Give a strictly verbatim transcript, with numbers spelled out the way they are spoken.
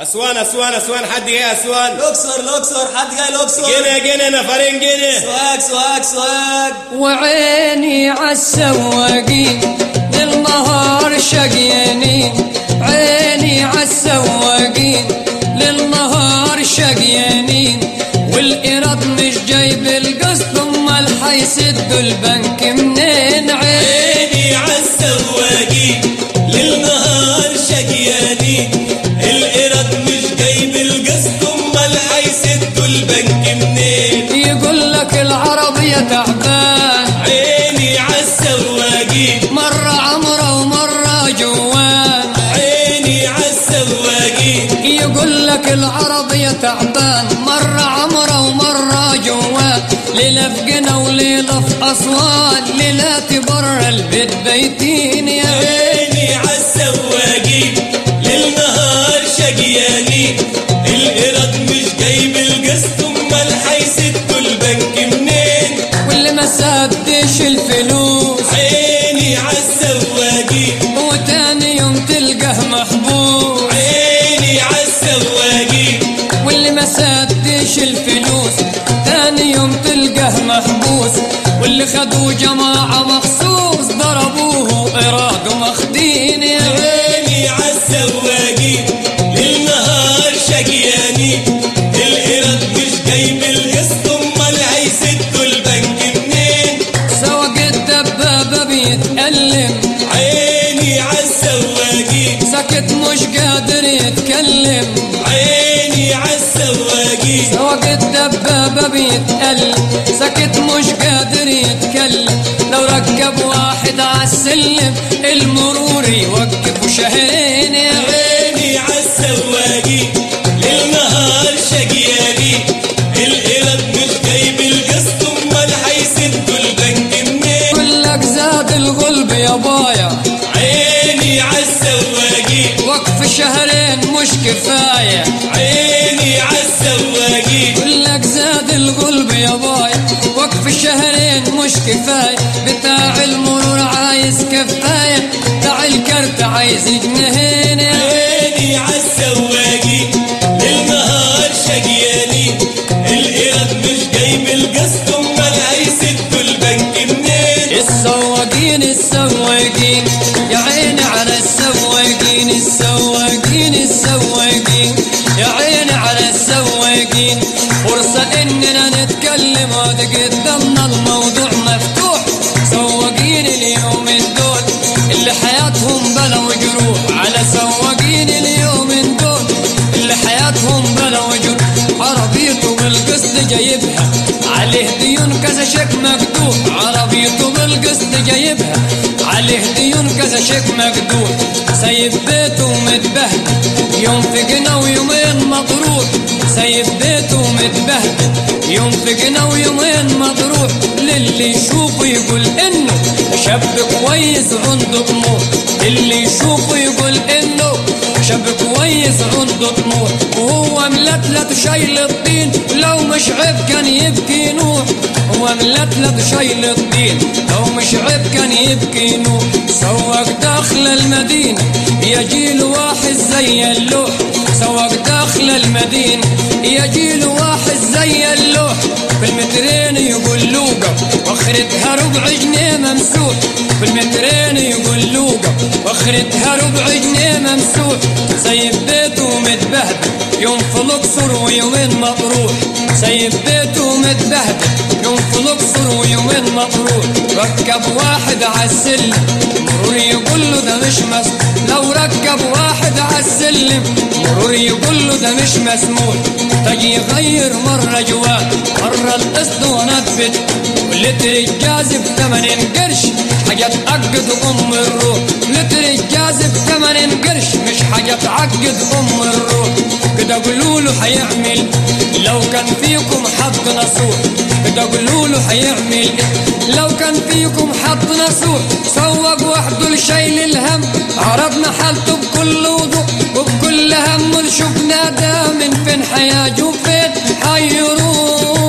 اسوان اسوان اسوان، حد جاي اسوان؟ الاقصر الاقصر، حد جاي الاقصر؟ جينا جينا نفرين جينا. سواق سواق سواق. وعيني عالسواقين للنهار شقيانين، عيني عالسواقين للنهار شقيانين، والإيراد مش جايب القسط، امال حيسدوا البنك منين؟ عيني عالسواقين للنهار شقيانين، الإيراد مش جايب القسط، امال حيسدوا البنك منين؟ يقول لك العربية تعبان، عيني عالسواقين مرة عمرة ومرة جوان، عيني عالسواقين يقول لك العربية تعبان، مرة عمرة ومرة جوان، ليلة في قنا وليلة في أسوان، ليلات برا البيت بيتين. يا عيني عالسواقين للنهار شقيانين، الإيراد مش جايب القسط، امال حيسدوا البنك منين؟ واللي ما سدش الفلوس عيني عالسواقين وتاني يوم تلقاه محبوس، عيني عالسواقين واللي ما سدش الفلوس تاني يوم تلقاه محبوس، واللي خدوه جماعة مخصوص ضربوه إيراد ومخدين. يا عيني عالسواقين للنهار شقيانين، الإيراد مش جايب القسط، امال هيسدوا البنك منين؟ سواق الدبابة بيتألم، عيني عالسواقين ساكت مش قادر يتكلم، عيني عالسواقين سواق الدبابة بيتألم، ساكت مش قادر يتكلم، لو ركب واحد عالسلم المرور يوقفوا شهرين. يا عيني عالسواقين للنهار شقيانين، الإيراد مش جايب القسط، امال هيسدوا البنك منين؟ يقول لك زاد الغلب يا بايا، عيني عالسواقين وقف شهرين مش كفاية، عيني عالسواقين يقول لك زاد الغلب يا بايا، وقف شهرين مش كفاية، بتاع المرور عايز كفاية، بتاع الكرت عايز جنيهين. عيني عالسواقين للنهار شقيانين، الإيراد مش جايب القسط، امال هيسدوا البنك منين؟ السواقين السواقين يا عيني على السواقين، السواقين السواقين يا عيني على السواقين، فرصة اننا نتكلم وادي قدامنا الموضوع مفتوح، سواقين اليوم دول اللي حياتهم بلا وجروح، على سواقين اليوم دول اللي حياتهم بلا وجروح، عربيته بالقسط جايبها عليه ديون كذا شيك مكتوب، عربيته بالقسط جايبها عليه ديون كذا شيك مكتوب، سايب بيته متبهدل يوم في قنا ويومين مطروح، سايب بيته متبهدل يوم في قنا ويومين مطروح، للي يشوفه يقول انه شاب كويس عنده طموح، اللي يشوفه يقول انه شاب كويس عنده طموح، وهو ملتلت شايل الطين، لو مش عيب كان يبكي نوح، هو ملتلت شايل الطين، لو مش عيب كان يبكي نوح، سواق داخل المدينة يجيله واحد زي اللوح، سواق داخل المدينة يجيله واحد زي اللوح، في المترين يقول لوقا واخرتها ربع جنيه ممسوح، في المترين يقول لوقا واخرتها ربع جنيه ممسوح، سايب بيته متبهدل يوم في الاقصر ويومين مطروح، سايب بيته متبهدل يوم في الاقصر ويومين مطروح، ركب واحد عالسلم مرور يقول له ده مش مس، لو ركب واحد عالسلم مرور يقول له ده مش مسموح، تجي يغير مرة جوان مرة الاسطوانات بت، ولتر الجاز بثمانين قرش حاجة تعقد ام الروح، لتر الجاز بثمانين قرش مش حاجة تعقد ام الروح، كده قولوا له هيعمل لو كان فيكم حد نصوح، كده قولوا له هيعمل لو كان فيكم حد نصوح، سوق وحده لشايل الهم، عرضنا حالته بكل وضوح وبكل هم، شفنا ده من فين حياجه فين حيروح.